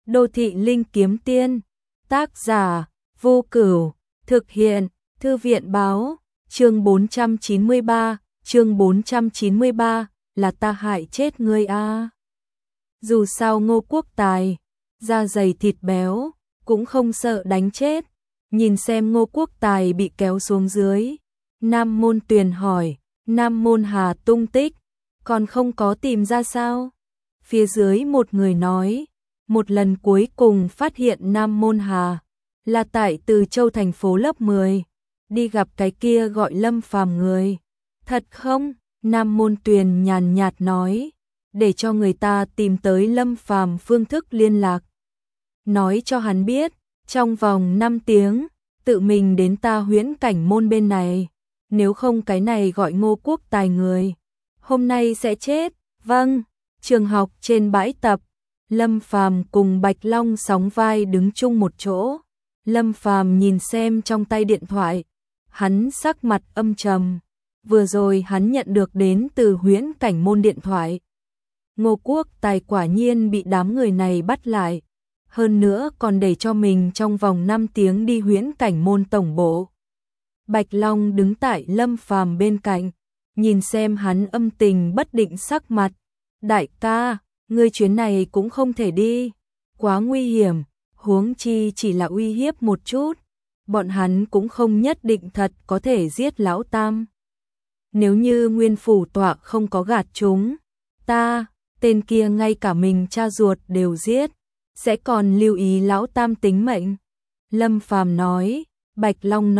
Đô thị linh kiếm tiên. Tác giả Vô Cửu. Thực hiện Thư viện báo. Chương 493, là ta hại chết ngươi a. Dù sao Ngô Quốc Tài, da dày thịt béo, cũng không sợ đánh chết. Nhìn xem Ngô Quốc Tài bị kéo xuống dưới, Nam Môn Tuyền hỏi, Nam Môn Hà tung tích, còn không có tìm ra sao? Phía dưới một người nói, một lần cuối cùng phát hiện Nam Môn Hà là tại Từ Châu thành phố lớp 10, đi gặp cái kia gọi Lâm Phàm người. Thật không? Nam Môn Tuyền nhàn nhạt nói, để cho người ta tìm tới Lâm Phàm phương thức liên lạc. Nói cho hắn biết, trong vòng 5 tiếng, tự mình đến ta Huyễn Cảnh Môn bên này, nếu không cái này gọi Ngô Quốc Tài người, hôm nay sẽ chết. Vâng. Trường học trên bãi tập, Lâm Phàm cùng Bạch Long sóng vai đứng chung một chỗ. Lâm Phàm nhìn xem trong tay điện thoại, hắn sắc mặt âm trầm. Vừa rồi hắn nhận được đến từ Huyễn Cảnh Môn điện thoại. Ngô Quốc Tài quả nhiên bị đám người này bắt lại, hơn nữa còn để cho mình trong vòng 5 tiếng đi Huyễn Cảnh Môn tổng bộ. Bạch Long đứng tại Lâm Phàm bên cạnh, nhìn xem hắn âm tình bất định sắc mặt. Đại ca, ngươi chuyến này cũng không thể đi, quá nguy hiểm, huống chi chỉ là uy hiếp một chút, bọn hắn cũng không nhất định thật có thể giết lão tam. Nếu như Nguyên phủ tọa không có gạt chúng ta, tên kia ngay cả mình cha ruột đều giết, sẽ còn lưu ý lão tam tính mệnh. Lâm Phàm nói. Bạch Long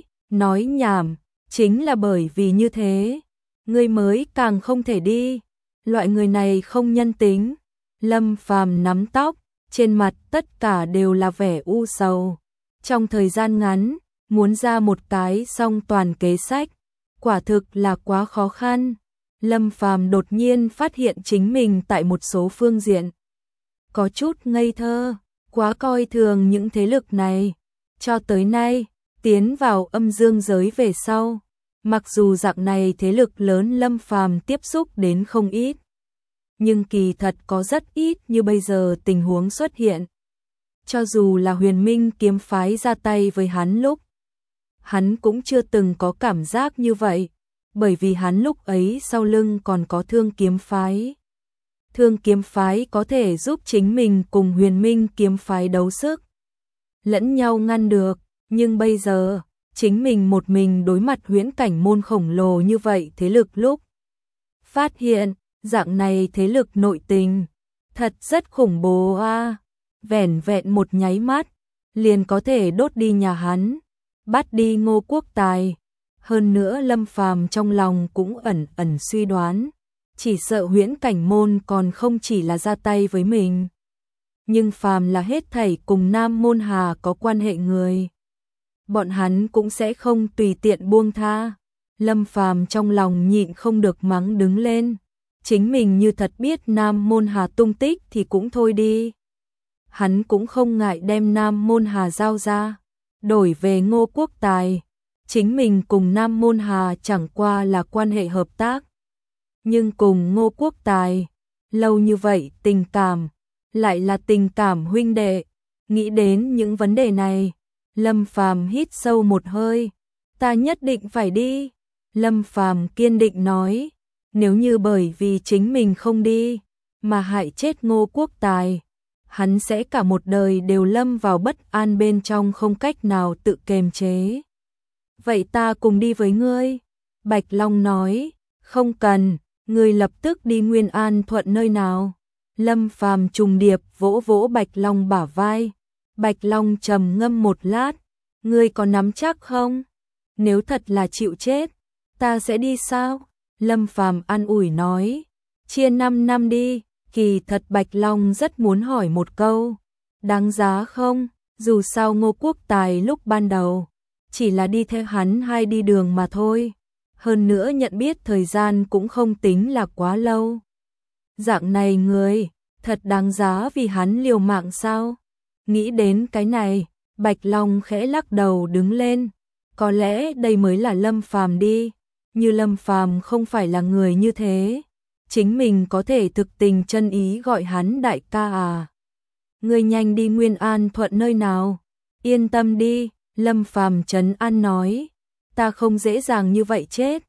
nói nhảm, chính là bởi vì như thế, ngươi mới càng không thể đi. Loại người này không nhân tính. Lâm Phàm nắm tóc, trên mặt tất cả đều là vẻ u sầu. Trong thời gian ngắn, muốn ra một cái song toàn kế sách, quả thực là quá khó khăn. Lâm Phàm đột nhiên phát hiện chính mình tại một số phương diện có chút ngây thơ, quá coi thường những thế lực này. Cho tới nay, tiến vào âm dương giới về sau, mặc dù dạng này thế lực lớn Lâm Phàm tiếp xúc đến không ít, nhưng kỳ thật có rất ít như bây giờ tình huống xuất hiện. Cho dù là Huyền Minh kiếm phái ra tay với hắn lúc, hắn cũng chưa từng có cảm giác như vậy, bởi vì hắn lúc ấy sau lưng còn có Thương kiếm phái. Thương kiếm phái có thể giúp chính mình cùng Huyền Minh kiếm phái đấu sức, lẫn nhau ngăn được, nhưng bây giờ, chính mình một mình đối mặt Huyễn Cảnh Môn khổng lồ như vậy thế lực lúc, phát hiện dạng này thế lực nội tình thật rất khủng bố a. Vẻn vẹn một nháy mắt liền có thể đốt đi nhà hắn, bắt đi Ngô Quốc Tài. Hơn nữa Lâm Phàm trong lòng cũng ẩn ẩn suy đoán, chỉ sợ Huyễn Cảnh Môn còn không chỉ là ra tay với mình, nhưng phàm là hết thảy cùng Nam Môn Hà có quan hệ người, bọn hắn cũng sẽ không tùy tiện buông tha. Lâm Phàm trong lòng nhịn không được mắng đứng lên. Chính mình như thật biết Nam Môn Hà tung tích thì cũng thôi đi. Hắn cũng không ngại đem Nam Môn Hà giao ra, đổi về Ngô Quốc Tài. Chính mình cùng Nam Môn Hà chẳng qua là quan hệ hợp tác, nhưng cùng Ngô Quốc Tài, lâu như vậy tình cảm, lại là tình cảm huynh đệ. Nghĩ đến những vấn đề này, Lâm Phàm hít sâu một hơi. Ta nhất định phải đi. Lâm Phàm kiên định nói. Nếu như bởi vì chính mình không đi, mà hại chết Ngô Quốc Tài, hắn sẽ cả một đời đều lâm vào bất an bên trong không cách nào tự kiềm chế. Vậy ta cùng đi với ngươi. Bạch Long nói. Không cần, ngươi lập tức đi Nguyên An Thuận nơi nào. Lâm Phàm trùng điệp vỗ vỗ Bạch Long bả vai. Bạch Long trầm ngâm một lát. Ngươi có nắm chắc không? Nếu thật là chịu chết, ta sẽ đi sao? Lâm Phàm an ủi nói, chia 5 năm đi. Kỳ thật Bạch Long rất muốn hỏi một câu, đáng giá không? Dù sao Ngô Quốc Tài lúc ban đầu chỉ là đi theo hắn hay đi đường mà thôi, hơn nữa nhận biết thời gian cũng không tính là quá lâu. Dạng này người, thật đáng giá vì hắn liều mạng sao? Nghĩ đến cái này, Bạch Long khẽ lắc đầu đứng lên. Có lẽ đây mới là Lâm Phàm đi. Như Lâm Phàm không phải là người như thế, chính mình có thể thực tình chân ý gọi hắn đại ca à. ngươi nhanh đi Nguyên An Thuận nơi nào. Yên tâm đi, Lâm Phàm trấn an nói, ta không dễ dàng như vậy chết.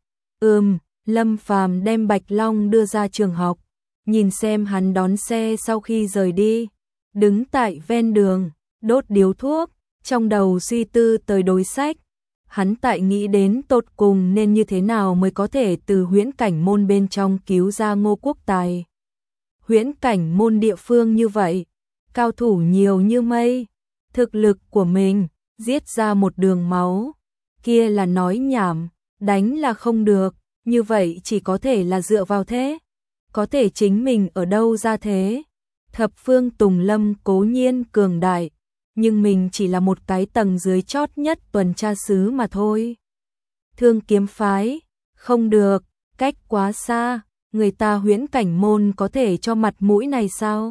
Lâm Phàm đem Bạch Long đưa ra trường học, nhìn xem hắn đón xe sau khi rời đi, đứng tại ven đường, đốt điếu thuốc, trong đầu suy tư tới đối sách. Hắn tại nghĩ đến tột cùng nên như thế nào mới có thể từ huyễn cảnh môn bên trong cứu ra Ngô Quốc Tài. Huyễn cảnh môn địa phương như vậy, cao thủ nhiều như mây, thực lực của mình giết ra một đường máu, kia là nói nhảm, đánh là không được, như vậy chỉ có thể là dựa vào thế. Có thể chính mình ở đâu ra thế? Thập phương Tùng Lâm cố nhiên cường đại, nhưng mình chỉ là một cái tầng dưới chót nhất tuần tra sứ mà thôi. Thương kiếm phái, không được, cách quá xa, người ta huyễn cảnh môn có thể cho mặt mũi này sao?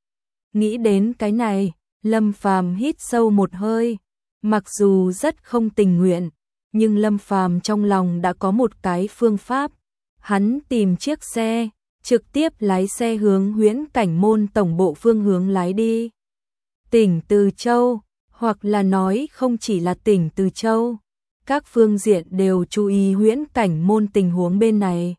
Nghĩ đến cái này, Lâm Phàm hít sâu một hơi, mặc dù rất không tình nguyện, nhưng Lâm Phàm trong lòng đã có một cái phương pháp. Hắn tìm chiếc xe, trực tiếp lái xe hướng huyễn cảnh môn tổng bộ phương hướng lái đi. Tỉnh Từ Châu, hoặc là nói không chỉ là tỉnh Từ Châu, các phương diện đều chú ý huyễn cảnh môn tình huống bên này.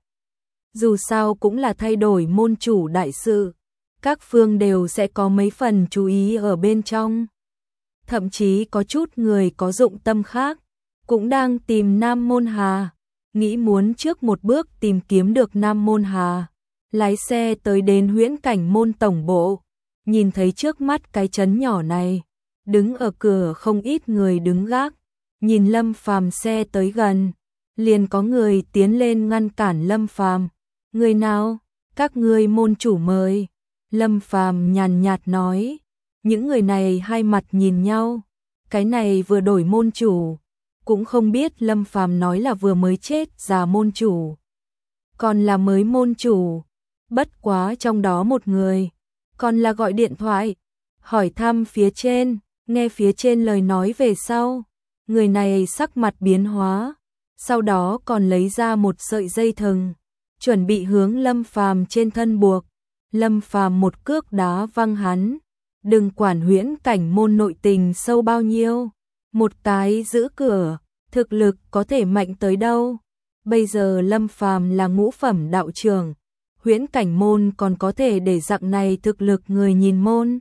Dù sao cũng là thay đổi môn chủ đại sự, các phương đều sẽ có mấy phần chú ý ở bên trong. Thậm chí có chút người có dụng tâm khác, cũng đang tìm Nam Môn Hà, nghĩ muốn trước một bước tìm kiếm được Nam Môn Hà, lái xe tới đến huyễn cảnh môn tổng bộ, nhìn thấy trước mắt cái trấn nhỏ này, đứng ở cửa không ít người đứng gác, nhìn Lâm Phàm xe tới gần, liền có người tiến lên ngăn cản Lâm Phàm. Người nào? Các ngươi môn chủ mời. Lâm Phàm nhàn nhạt nói. Những người này hai mặt nhìn nhau, cái này vừa đổi môn chủ, cũng không biết Lâm Phàm nói là vừa mới chết già môn chủ, còn là mới môn chủ. Bất quá trong đó một người còn là gọi điện thoại hỏi thăm phía trên, nghe phía trên lời nói về sau, người này sắc mặt biến hóa, sau đó còn lấy ra một sợi dây thừng, chuẩn bị hướng Lâm Phàm trên thân buộc. Lâm Phàm một cước đá văng hắn, đừng quản huyễn cảnh môn nội tình sâu bao nhiêu, một cái giữ cửa, thực lực có thể mạnh tới đâu. Bây giờ Lâm Phàm là ngũ phẩm đạo trưởng, huyễn cảnh môn còn có thể để dạng này thực lực người nhìn môn.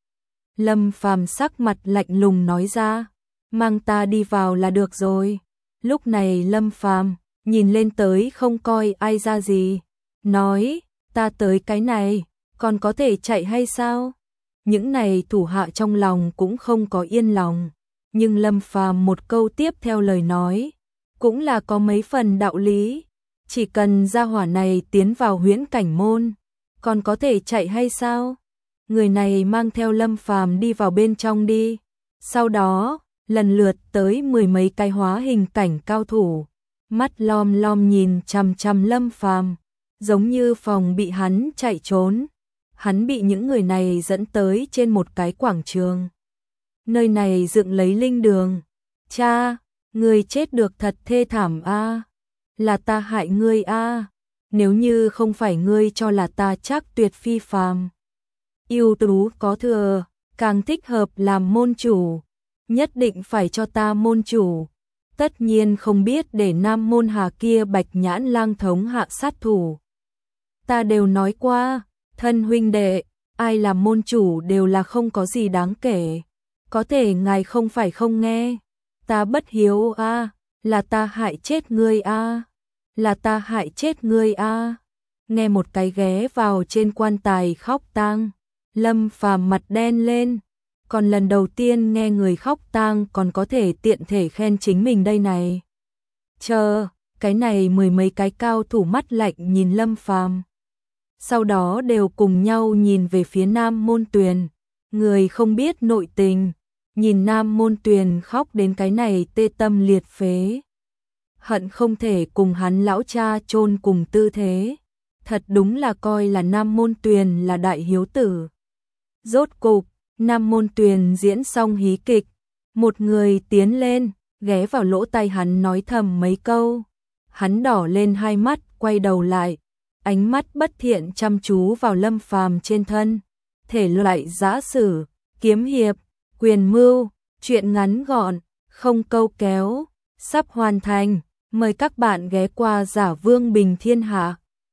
Lâm Phàm sắc mặt lạnh lùng nói ra, mang ta đi vào là được rồi. Lúc này Lâm Phàm nhìn lên tới không coi ai ra gì, nói, ta tới cái này, còn có thể chạy hay sao? Những này thủ hạ trong lòng cũng không có yên lòng, nhưng Lâm Phàm một câu tiếp theo lời nói, cũng là có mấy phần đạo lý. Chỉ cần gia hỏa này tiến vào huyễn cảnh môn, còn có thể chạy hay sao? Người này mang theo Lâm Phàm đi vào bên trong đi. Sau đó, lần lượt tới mười mấy cái hóa hình cảnh cao thủ, mắt lom lom nhìn chằm chằm Lâm Phàm, giống như phòng bị hắn chạy trốn. Hắn bị những người này dẫn tới trên một cái quảng trường. Nơi này dựng lấy linh đường. Cha, ngươi chết được thật thê thảm a. Là ta hại ngươi a. Nếu như không phải ngươi cho là ta chắc tuyệt phi phàm, ưu tú có thừa, càng thích hợp làm môn chủ, nhất định phải cho ta môn chủ. Tất nhiên không biết để Nam Môn Hà kia Bạch Nhãn Lang thống hạ sát thủ. Ta đều nói qua, thân huynh đệ, ai làm môn chủ đều là không có gì đáng kể. Có thể ngài không phải không nghe. Ta bất hiếu a, là ta hại chết ngươi a, là ta hại chết ngươi a. Nghe một cái ghé vào trên quan tài khóc tang, Lâm Phàm mặt đen lên. Còn lần đầu tiên nghe người khóc tang còn có thể tiện thể khen chính mình đây này. Chờ, cái này mười mấy cái cao thủ mắt lạnh nhìn Lâm Phàm. Sau đó đều cùng nhau nhìn về phía Nam Môn Tuyền, người không biết nội tình, nhìn Nam Môn Tuyền khóc đến cái này tê tâm liệt phế. Hận không thể cùng hắn lão cha chôn cùng tư thế. Thật đúng là coi là Nam Môn Tuyền là đại hiếu tử. Rốt cục, Nam Môn Tuyền diễn xong hí kịch, một người tiến lên, ghé vào lỗ tai hắn nói thầm mấy câu. Hắn đỏ lên hai mắt, quay đầu lại, ánh mắt bất thiện chăm chú vào Lâm Phàm trên thân. thể loại giã sử, kiếm hiệp, quyền mưu, truyện ngắn gọn, không câu kéo, sắp hoàn thành. Mời các bạn ghé qua Giả Vương Bình Thiên Hạ.